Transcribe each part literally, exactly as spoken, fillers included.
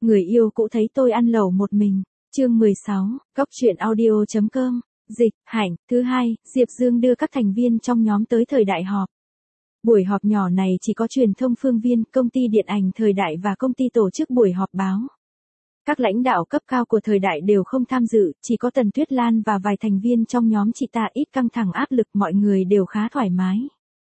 Người yêu cũ thấy tôi ăn lẩu một mình. Chương mười sáu, Góc truyện audio chấm com. Dịch, Hạnh. Thứ hai, Diệp Dương đưa các thành viên trong nhóm tới thời đại họp. Buổi họp nhỏ này chỉ có truyền thông Phương Viên, công ty điện ảnh Thời Đại và công ty tổ chức buổi họp báo. Các lãnh đạo cấp cao của Thời Đại đều không tham dự, chỉ có Tần Tuyết Lan và vài thành viên trong nhóm chị ta ít căng thẳng áp lực, mọi người đều khá thoải mái.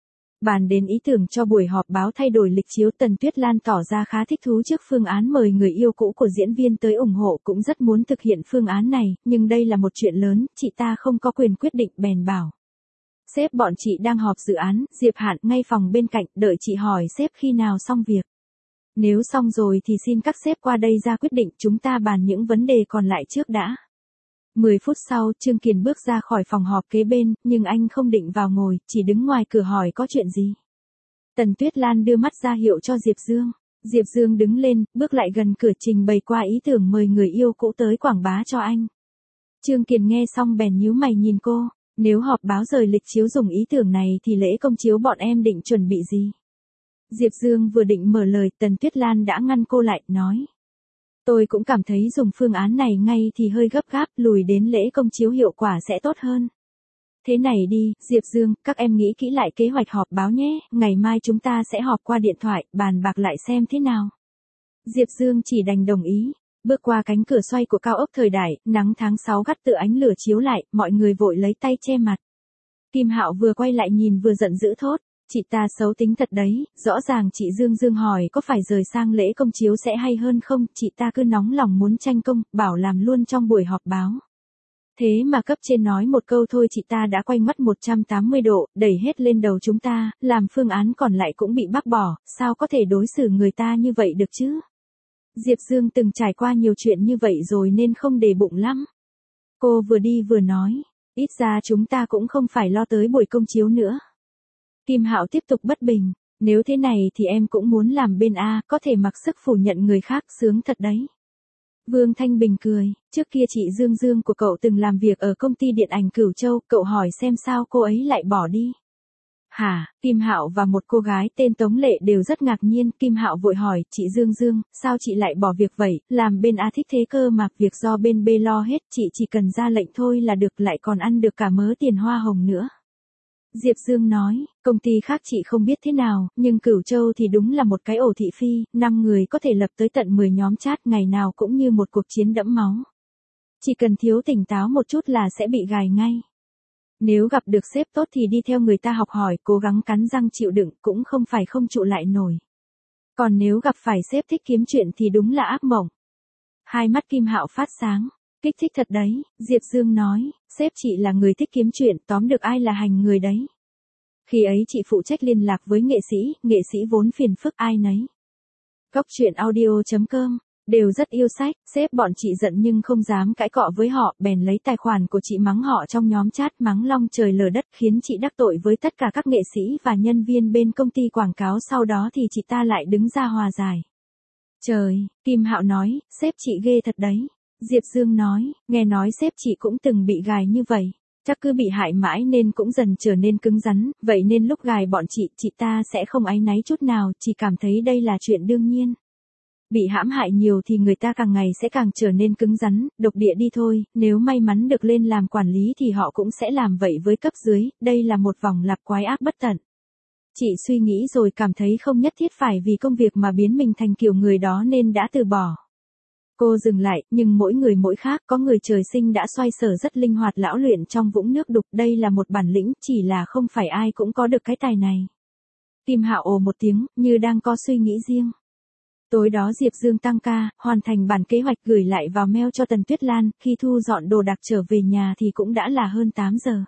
Bàn đến ý tưởng cho buổi họp báo thay đổi lịch chiếu, Tần Tuyết Lan tỏ ra khá thích thú trước phương án mời người yêu cũ của diễn viên tới ủng hộ, cũng rất muốn thực hiện phương án này, nhưng đây là một chuyện lớn, chị ta không có quyền quyết định, bèn bảo. Sếp, bọn chị đang họp dự án. Diệp Hạn ngay phòng bên cạnh, đợi chị hỏi sếp khi nào xong việc. Nếu xong rồi thì xin các sếp qua đây ra quyết định, chúng ta bàn những vấn đề còn lại trước đã. mười phút sau, Trương Kiền bước ra khỏi phòng họp kế bên, nhưng anh không định vào ngồi, chỉ đứng ngoài cửa hỏi có chuyện gì. Tần Tuyết Lan đưa mắt ra hiệu cho Diệp Dương. Diệp Dương đứng lên, bước lại gần cửa trình bày qua ý tưởng mời người yêu cũ tới quảng bá cho anh. Trương Kiền nghe xong bèn nhíu mày nhìn cô. Nếu họp báo rời lịch chiếu dùng ý tưởng này thì lễ công chiếu bọn em định chuẩn bị gì? Diệp Dương vừa định mở lời, Tần Tuyết Lan đã ngăn cô lại, nói. Tôi cũng cảm thấy dùng phương án này ngay thì hơi gấp gáp, lùi đến lễ công chiếu hiệu quả sẽ tốt hơn. Thế này đi, Diệp Dương, các em nghĩ kỹ lại kế hoạch họp báo nhé, ngày mai chúng ta sẽ họp qua điện thoại, bàn bạc lại xem thế nào. Diệp Dương chỉ đành đồng ý. Bước qua cánh cửa xoay của cao ốc Thời Đại, nắng tháng sáu gắt tự ánh lửa chiếu lại, mọi người vội lấy tay che mặt. Kim Hạo vừa quay lại nhìn vừa giận dữ thốt. Chị ta xấu tính thật đấy, rõ ràng chị Dương Dương hỏi có phải rời sang lễ công chiếu sẽ hay hơn không, chị ta cứ nóng lòng muốn tranh công, bảo làm luôn trong buổi họp báo. Thế mà cấp trên nói một câu thôi chị ta đã quay mắt một trăm tám mươi độ, đẩy hết lên đầu chúng ta, làm phương án còn lại cũng bị bác bỏ, sao có thể đối xử người ta như vậy được chứ? Diệp Dương từng trải qua nhiều chuyện như vậy rồi nên không để bụng lắm. Cô vừa đi vừa nói, ít ra chúng ta cũng không phải lo tới buổi công chiếu nữa. Kim Hạo tiếp tục bất bình, nếu thế này thì em cũng muốn làm bên A, có thể mặc sức phủ nhận người khác, sướng thật đấy. Vương Thanh Bình cười, trước kia chị Dương Dương của cậu từng làm việc ở công ty điện ảnh Cửu Châu, cậu hỏi xem sao cô ấy lại bỏ đi. Hả? Kim Hạo và một cô gái tên Tống Lệ đều rất ngạc nhiên. Kim Hạo vội hỏi, chị Dương Dương, sao chị lại bỏ việc vậy, làm bên A thích thế cơ mà, việc do bên B lo hết, chị chỉ cần ra lệnh thôi là được, lại còn ăn được cả mớ tiền hoa hồng nữa. Diệp Dương nói, công ty khác chị không biết thế nào, nhưng Cửu Châu thì đúng là một cái ổ thị phi, năm người có thể lập tới tận mười nhóm chat, ngày nào cũng như một cuộc chiến đẫm máu. Chỉ cần thiếu tỉnh táo một chút là sẽ bị gài ngay. Nếu gặp được sếp tốt thì đi theo người ta học hỏi, cố gắng cắn răng chịu đựng, cũng không phải không trụ lại nổi. Còn nếu gặp phải sếp thích kiếm chuyện thì đúng là ác mộng. Hai mắt Kim Hạo phát sáng, kích thích thật đấy. Diệp Dương nói, sếp chị là người thích kiếm chuyện, tóm được ai là hành người đấy. Khi ấy chị phụ trách liên lạc với nghệ sĩ, nghệ sĩ vốn phiền phức ai nấy. Góc truyện audio chấm com. Đều rất yêu sách, sếp bọn chị giận nhưng không dám cãi cọ với họ, bèn lấy tài khoản của chị mắng họ trong nhóm chat, mắng long trời lở đất, khiến chị đắc tội với tất cả các nghệ sĩ và nhân viên bên công ty quảng cáo, sau đó thì chị ta lại đứng ra hòa giải. Trời, Kim Hạo nói, sếp chị ghê thật đấy. Diệp Dương nói, nghe nói sếp chị cũng từng bị gài như vậy, chắc cứ bị hại mãi nên cũng dần trở nên cứng rắn, vậy nên lúc gài bọn chị, chị ta sẽ không áy náy chút nào, chỉ cảm thấy đây là chuyện đương nhiên. Bị hãm hại nhiều thì người ta càng ngày sẽ càng trở nên cứng rắn, độc địa đi thôi, nếu may mắn được lên làm quản lý thì họ cũng sẽ làm vậy với cấp dưới, đây là một vòng lặp quái ác bất tận. Chị suy nghĩ rồi cảm thấy không nhất thiết phải vì công việc mà biến mình thành kiểu người đó nên đã từ bỏ. Cô dừng lại, nhưng mỗi người mỗi khác, có người trời sinh đã xoay sở rất linh hoạt lão luyện trong vũng nước đục, đây là một bản lĩnh, chỉ là không phải ai cũng có được cái tài này. Kim Hạo ồ một tiếng, như đang có suy nghĩ riêng. Tối đó Diệp Dương tăng ca, hoàn thành bản kế hoạch gửi lại vào mail cho Tần Tuyết Lan, khi thu dọn đồ đạc trở về nhà thì cũng đã là hơn tám giờ.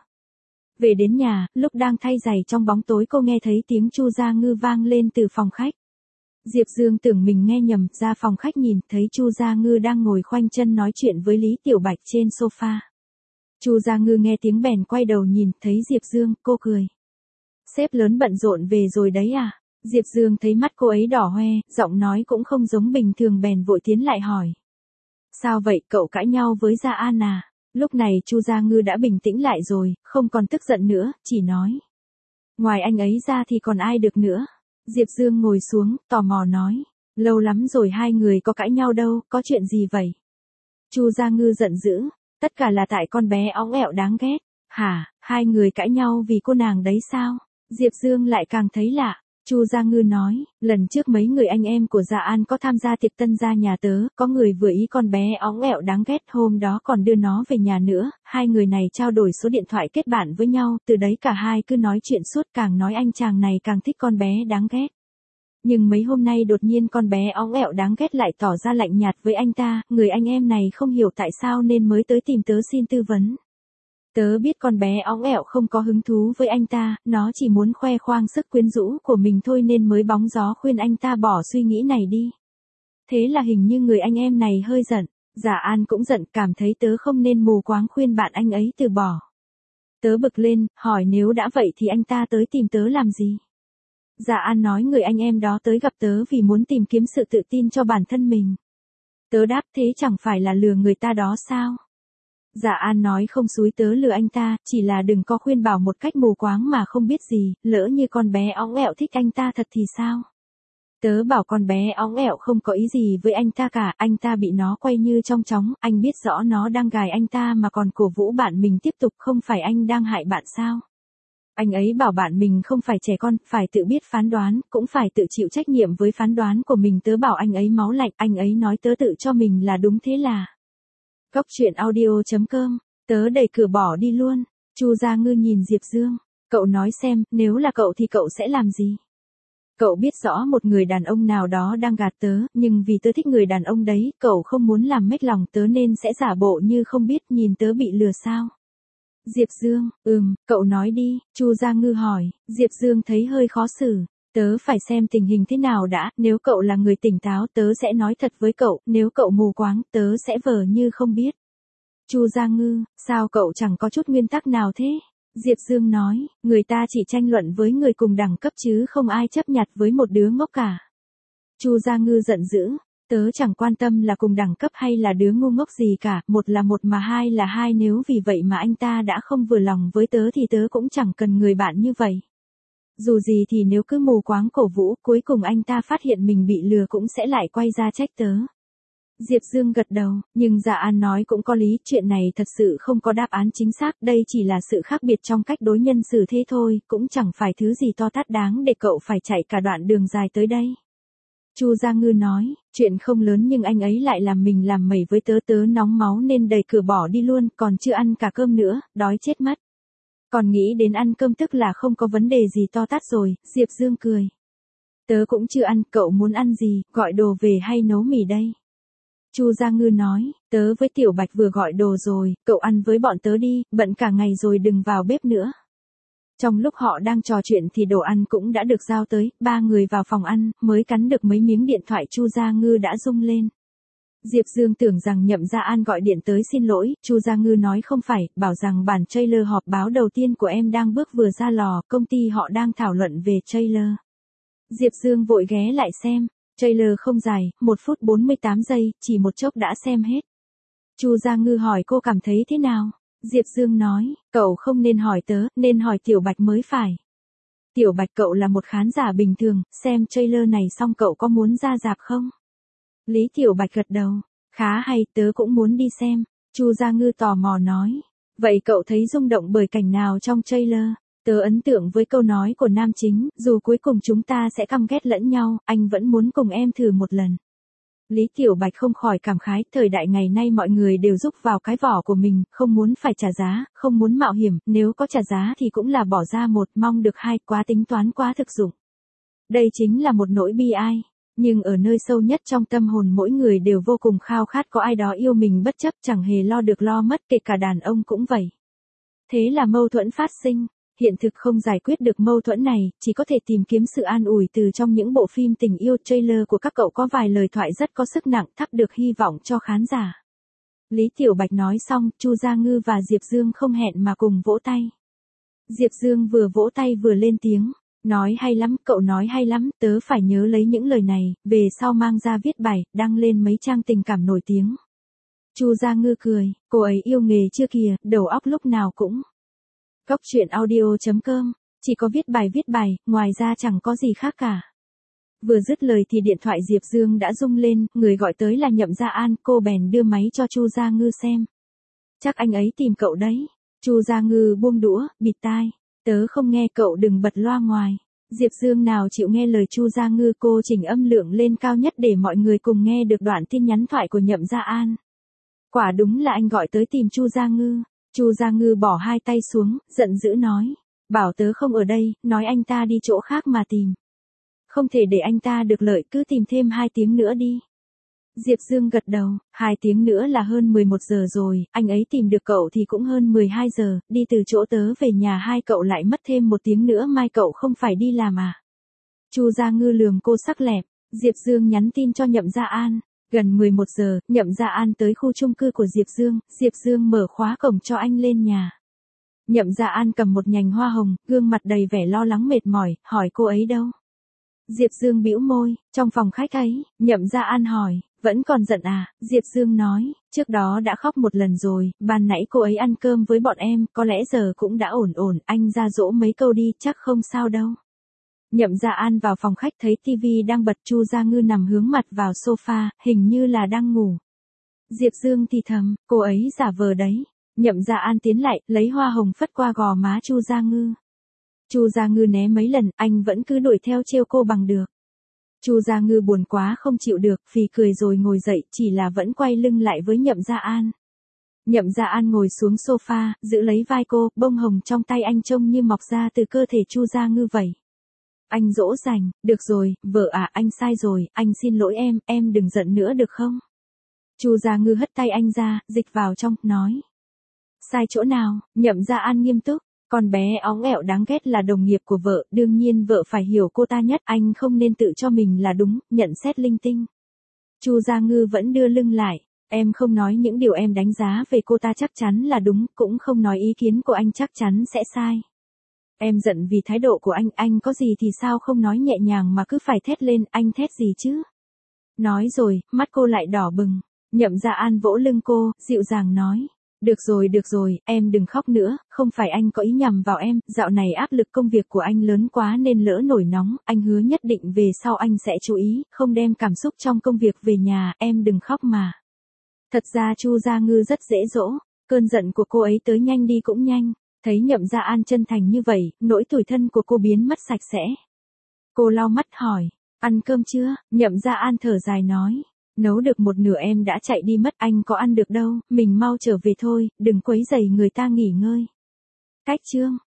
Về đến nhà, lúc đang thay giày trong bóng tối cô nghe thấy tiếng Chu Gia Ngư vang lên từ phòng khách. Diệp Dương tưởng mình nghe nhầm, ra phòng khách nhìn, thấy Chu Gia Ngư đang ngồi khoanh chân nói chuyện với Lý Tiểu Bạch trên sofa. Chu Gia Ngư nghe tiếng bèn quay đầu nhìn, thấy Diệp Dương, cô cười. Sếp lớn bận rộn về rồi đấy à? Diệp Dương thấy mắt cô ấy đỏ hoe, giọng nói cũng không giống bình thường bèn vội tiến lại hỏi. Sao vậy, cậu cãi nhau với Gia An à? Lúc này Chu Gia Ngư đã bình tĩnh lại rồi, không còn tức giận nữa, chỉ nói. Ngoài anh ấy ra thì còn ai được nữa? Diệp Dương ngồi xuống, tò mò nói. Lâu lắm rồi hai người có cãi nhau đâu, có chuyện gì vậy? Chu Gia Ngư giận dữ, tất cả là tại con bé óng ẹo đáng ghét. Hả, hai người cãi nhau vì cô nàng đấy sao? Diệp Dương lại càng thấy lạ. Chu Gia Ngư nói, lần trước mấy người anh em của Dạ An có tham gia tiệc tân gia nhà tớ, có người vừa ý con bé óng ẹo đáng ghét, hôm đó còn đưa nó về nhà nữa, hai người này trao đổi số điện thoại kết bạn với nhau, từ đấy cả hai cứ nói chuyện suốt, càng nói anh chàng này càng thích con bé đáng ghét. Nhưng mấy hôm nay đột nhiên con bé óng ẹo đáng ghét lại tỏ ra lạnh nhạt với anh ta, người anh em này không hiểu tại sao nên mới tới tìm tớ xin tư vấn. Tớ biết con bé óng ẹo không có hứng thú với anh ta, nó chỉ muốn khoe khoang sức quyến rũ của mình thôi nên mới bóng gió khuyên anh ta bỏ suy nghĩ này đi. Thế là hình như người anh em này hơi giận, Dạ An cũng giận, cảm thấy tớ không nên mù quáng khuyên bạn anh ấy từ bỏ. Tớ bực lên, hỏi nếu đã vậy thì anh ta tới tìm tớ làm gì? Dạ An nói người anh em đó tới gặp tớ vì muốn tìm kiếm sự tự tin cho bản thân mình. Tớ đáp thế chẳng phải là lừa người ta đó sao? Dạ An nói không xúi tớ lừa anh ta, chỉ là đừng có khuyên bảo một cách mù quáng mà không biết gì, lỡ như con bé óng ẹo thích anh ta thật thì sao? Tớ bảo con bé óng ẹo không có ý gì với anh ta cả, anh ta bị nó quay như trong chóng, anh biết rõ nó đang gài anh ta mà còn cổ vũ bạn mình tiếp tục, không phải anh đang hại bạn sao? Anh ấy bảo bạn mình không phải trẻ con, phải tự biết phán đoán, cũng phải tự chịu trách nhiệm với phán đoán của mình. Tớ bảo anh ấy máu lạnh, anh ấy nói tớ tự cho mình là đúng, thế là. Góc truyện audio chấm com, tớ đẩy cửa bỏ đi luôn. Chu Gia Ngư nhìn Diệp Dương, cậu nói xem, nếu là cậu thì cậu sẽ làm gì? Cậu biết rõ một người đàn ông nào đó đang gạt tớ, nhưng vì tớ thích người đàn ông đấy, cậu không muốn làm mếch lòng tớ nên sẽ giả bộ như không biết, nhìn tớ bị lừa sao? Diệp Dương, ừm, cậu nói đi, Chu Gia Ngư hỏi. Diệp Dương thấy hơi khó xử. Tớ phải xem tình hình thế nào đã, nếu cậu là người tỉnh táo tớ sẽ nói thật với cậu, nếu cậu mù quáng tớ sẽ vờ như không biết. Chu Gia Ngư, sao cậu chẳng có chút nguyên tắc nào thế? Diệp Dương nói, người ta chỉ tranh luận với người cùng đẳng cấp chứ không ai chấp nhặt với một đứa ngốc cả. Chu Gia Ngư giận dữ. Tớ chẳng quan tâm là cùng đẳng cấp hay là đứa ngu ngốc gì cả, một là một mà hai là hai, nếu vì vậy mà anh ta đã không vừa lòng với tớ thì tớ cũng chẳng cần người bạn như vậy. Dù gì thì nếu cứ mù quáng cổ vũ, cuối cùng anh ta phát hiện mình bị lừa cũng sẽ lại quay ra trách tớ. Diệp Dương gật đầu, nhưng Dạ An nói cũng có lý, chuyện này thật sự không có đáp án chính xác, đây chỉ là sự khác biệt trong cách đối nhân xử thế thôi, cũng chẳng phải thứ gì to tát đáng để cậu phải chạy cả đoạn đường dài tới đây. Chu Gia Ngư nói, chuyện không lớn nhưng anh ấy lại làm mình làm mẩy với tớ, tớ nóng máu nên đẩy cửa bỏ đi luôn, còn chưa ăn cả cơm nữa, đói chết mất. Còn nghĩ đến ăn cơm tức là không có vấn đề gì to tát rồi, Diệp Dương cười. Tớ cũng chưa ăn, cậu muốn ăn gì, gọi đồ về hay nấu mì đây? Chu Gia Ngư nói, tớ với Tiểu Bạch vừa gọi đồ rồi, cậu ăn với bọn tớ đi, bận cả ngày rồi đừng vào bếp nữa. Trong lúc họ đang trò chuyện thì đồ ăn cũng đã được giao tới, ba người vào phòng ăn, mới cắn được mấy miếng điện thoại Chu Gia Ngư đã rung lên. Diệp Dương tưởng rằng Nhậm Gia An gọi điện tới xin lỗi, Chu Gia Ngư nói không phải, bảo rằng bản trailer họp báo đầu tiên của em đang bước vừa ra lò, công ty họ đang thảo luận về trailer. Diệp Dương vội ghé lại xem, trailer không dài, một phút bốn mươi tám giây, chỉ một chốc đã xem hết. Chu Gia Ngư hỏi cô cảm thấy thế nào? Diệp Dương nói, cậu không nên hỏi tớ, nên hỏi Tiểu Bạch mới phải. Tiểu Bạch, cậu là một khán giả bình thường, xem trailer này xong cậu có muốn ra rạp không? Lý Tiểu Bạch gật đầu, khá hay, tớ cũng muốn đi xem. Chu Gia Ngư tò mò nói, vậy cậu thấy rung động bởi cảnh nào trong trailer? Tớ ấn tượng với câu nói của nam chính, dù cuối cùng chúng ta sẽ căm ghét lẫn nhau, anh vẫn muốn cùng em thử một lần. Lý Tiểu Bạch không khỏi cảm khái, thời đại ngày nay mọi người đều rúc vào cái vỏ của mình, không muốn phải trả giá, không muốn mạo hiểm, nếu có trả giá thì cũng là bỏ ra một, mong được hai, quá tính toán quá thực dụng. Đây chính là một nỗi bi ai, nhưng ở nơi sâu nhất trong tâm hồn mỗi người đều vô cùng khao khát có ai đó yêu mình bất chấp chẳng hề lo được lo mất, kể cả đàn ông cũng vậy. Thế là mâu thuẫn phát sinh. Hiện thực không giải quyết được mâu thuẫn này, chỉ có thể tìm kiếm sự an ủi từ trong những bộ phim tình yêu. Trailer của các cậu có vài lời thoại rất có sức nặng, thắp được hy vọng cho khán giả. Lý Tiểu Bạch nói xong, Chu Gia Ngư và Diệp Dương không hẹn mà cùng vỗ tay. Diệp Dương vừa vỗ tay vừa lên tiếng, nói hay lắm, cậu nói hay lắm, tớ phải nhớ lấy những lời này, về sau mang ra viết bài, đăng lên mấy trang tình cảm nổi tiếng. Chu Gia Ngư cười, cô ấy yêu nghề chưa kìa, đầu óc lúc nào cũng. Góc truyện audio chấm com, chỉ có viết bài viết bài, ngoài ra chẳng có gì khác cả. Vừa dứt lời thì điện thoại Diệp Dương đã rung lên, người gọi tới là Nhậm Gia An, cô bèn đưa máy cho Chu Gia Ngư xem. Chắc anh ấy tìm cậu đấy. Chu Gia Ngư buông đũa, bịt tai. Tớ không nghe, cậu đừng bật loa ngoài. Diệp Dương nào chịu nghe lời Chu Gia Ngư, cô chỉnh âm lượng lên cao nhất để mọi người cùng nghe được đoạn tin nhắn thoại của Nhậm Gia An. Quả đúng là anh gọi tới tìm Chu Gia Ngư. Chu Gia Ngư bỏ hai tay xuống, giận dữ nói. Bảo tớ không ở đây, nói anh ta đi chỗ khác mà tìm. Không thể để anh ta được lợi, cứ tìm thêm hai tiếng nữa đi. Diệp Dương gật đầu, hai tiếng nữa là hơn mười một giờ rồi, anh ấy tìm được cậu thì cũng hơn mười hai giờ, đi từ chỗ tớ về nhà hai cậu lại mất thêm một tiếng nữa, mai cậu không phải đi làm à? Chu Gia Ngư lườm cô sắc lẹm. Diệp Dương nhắn tin cho Nhậm Gia An. Gần mười một giờ, Nhậm Gia An tới khu chung cư của Diệp Dương, Diệp Dương mở khóa cổng cho anh lên nhà. Nhậm Gia An cầm một nhành hoa hồng, gương mặt đầy vẻ lo lắng mệt mỏi, hỏi cô ấy đâu? Diệp Dương bĩu môi, trong phòng khách ấy. Nhậm Gia An hỏi, vẫn còn giận à? Diệp Dương nói, trước đó đã khóc một lần rồi, ban nãy cô ấy ăn cơm với bọn em, có lẽ giờ cũng đã ổn ổn, anh ra dỗ mấy câu đi, chắc không sao đâu. Nhậm Gia An vào phòng khách thấy tivi đang bật, Chu Gia Ngư nằm hướng mặt vào sofa, hình như là đang ngủ. Diệp Dương thì thầm, cô ấy giả vờ đấy. Nhậm Gia An tiến lại, lấy hoa hồng phất qua gò má Chu Gia Ngư. Chu Gia Ngư né mấy lần, anh vẫn cứ đuổi theo trêu cô bằng được. Chu Gia Ngư buồn quá không chịu được, phì cười rồi ngồi dậy, chỉ là vẫn quay lưng lại với Nhậm Gia An. Nhậm Gia An ngồi xuống sofa, giữ lấy vai cô, bông hồng trong tay anh trông như mọc ra từ cơ thể Chu Gia Ngư vậy. Anh dỗ dành, được rồi, vợ à, anh sai rồi, anh xin lỗi em, em đừng giận nữa được không? Chu Gia Ngư hất tay anh ra, dịch vào trong, nói. Sai chỗ nào? Nhậm Gia An nghiêm túc. Con bé óng ẻo đáng ghét là đồng nghiệp của vợ, đương nhiên vợ phải hiểu cô ta nhất, anh không nên tự cho mình là đúng, nhận xét linh tinh. Chu Gia Ngư vẫn đưa lưng lại, em không nói những điều em đánh giá về cô ta chắc chắn là đúng, cũng không nói ý kiến của anh chắc chắn sẽ sai. Em giận vì thái độ của anh, anh có gì thì sao không nói nhẹ nhàng mà cứ phải thét lên, anh thét gì chứ? Nói rồi, mắt cô lại đỏ bừng. Nhậm Gia An vỗ lưng cô, dịu dàng nói. Được rồi được rồi, em đừng khóc nữa, không phải anh có ý nhằm vào em, dạo này áp lực công việc của anh lớn quá nên lỡ nổi nóng, anh hứa nhất định về sau anh sẽ chú ý, không đem cảm xúc trong công việc về nhà, em đừng khóc mà. Thật ra Chu Gia Ngư rất dễ dỗ, cơn giận của cô ấy tới nhanh đi cũng nhanh, thấy Nhậm Gia An chân thành như vậy, nỗi tủi thân của cô biến mất sạch sẽ. Cô lau mắt hỏi, ăn cơm chưa? Nhậm Gia An thở dài nói. Nấu được một nửa em đã chạy đi mất, anh có ăn được đâu, mình mau trở về thôi, đừng quấy rầy người ta nghỉ ngơi. Cách chương